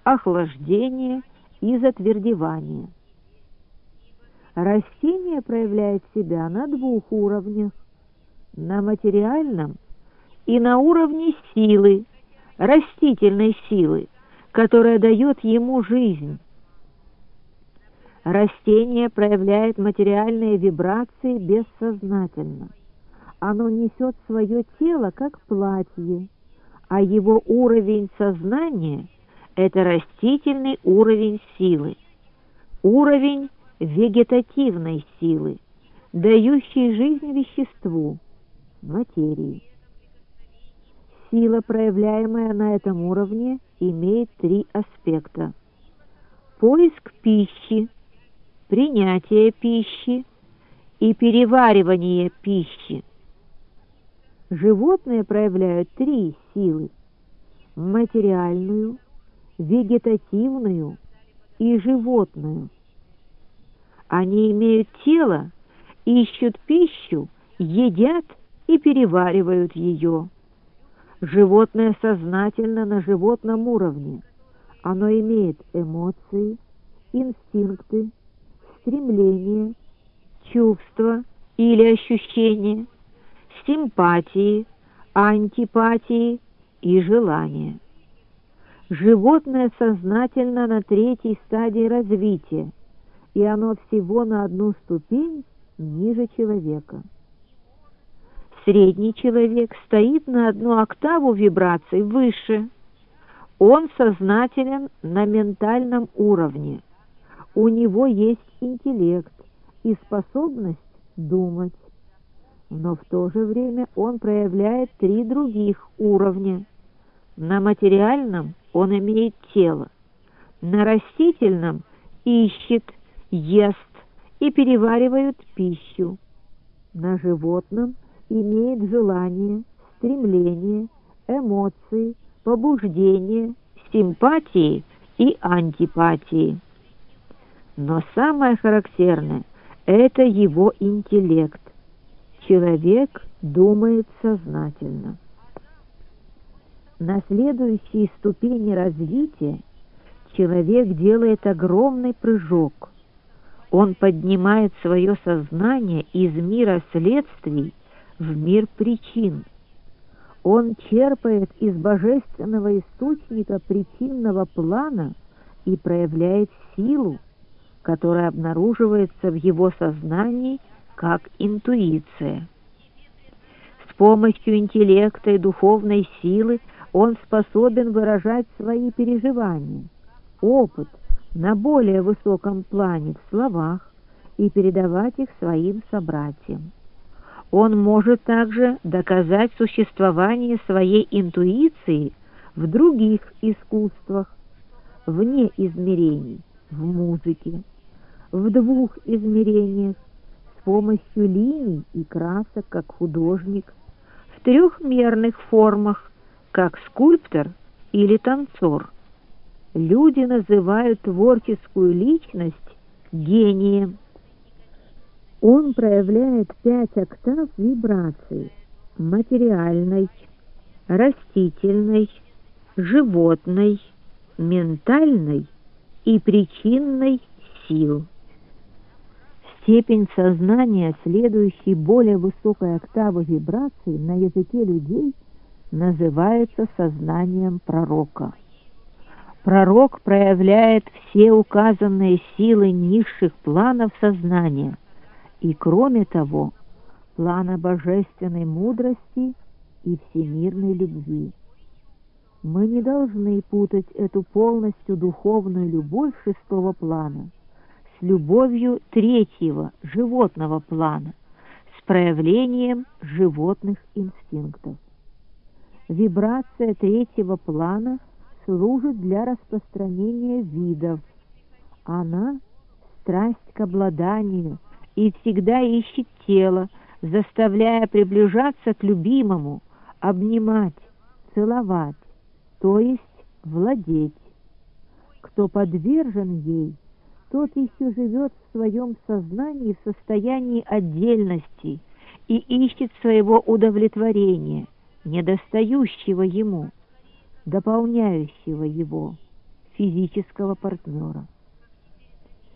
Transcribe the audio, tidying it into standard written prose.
охлаждение и затвердевание. Растение проявляет себя на двух уровнях: на материальном и на уровне силы, растительной силы, которая дает ему жизнь. Растение проявляет материальные вибрации бессознательно. Оно несет свое тело как платье, а его уровень сознания – это растительный уровень силы, уровень вегетативной силы, дающей жизнь веществу, материи. Сила, проявляемая на этом уровне, имеет три аспекта: поиск пищи, принятие пищи и переваривание пищи. Животные проявляют три силы: материальную, вегетативную и животную. Они имеют тело, ищут пищу, едят и переваривают ее. Животное сознательно на животном уровне. Оно имеет эмоции, инстинкты, стремления, чувства или ощущения, симпатии, антипатии и желания. Животное сознательно на третьей стадии развития, и оно всего на одну ступень ниже человека. Средний человек стоит на одну октаву вибраций выше. Он сознателен на ментальном уровне. У него есть интеллект и способность думать. Но в то же время он проявляет три других уровня. На материальном он имеет тело, на растительном ищет, ест и переваривает пищу, на животном имеет желание, стремление, эмоции, побуждения, симпатии и антипатии. Но самое характерное – это его интеллект. Человек думает сознательно. На следующей ступени развития человек делает огромный прыжок. Он поднимает свое сознание из мира следствий в мир причин. Он черпает из божественного источника причинного плана и проявляет силу, которая обнаруживается в его сознании как интуиция. С помощью интеллекта и духовной силы он способен выражать свои переживания, опыт на более высоком плане в словах и передавать их своим собратьям. Он может также доказать существование своей интуиции в других искусствах, вне измерений, в музыке, в двух измерениях, с помощью линий и красок, как художник, в трехмерных формах, как скульптор или танцор. Люди называют творческую личность гением. Он проявляет 5 октав вибраций: материальной, растительной, животной, ментальной и причинной сил. Степень сознания, следующей более высокой октавы вибраций, на языке людей называется сознанием пророка. Пророк проявляет все указанные силы низших планов сознания и, кроме того, плана божественной мудрости и всемирной любви. Мы не должны путать эту полностью духовную любовь шестого плана с любовью третьего, животного плана, с проявлением животных инстинктов. Вибрация третьего плана служит для распространения видов. Она – страсть к обладанию и всегда ищет тело, заставляя приближаться к любимому, обнимать, целовать, то есть владеть. Кто подвержен ей, тот еще живет в своем сознании в состоянии отдельности и ищет своего удовлетворения, недостающего ему, дополняющего его. физического партнера.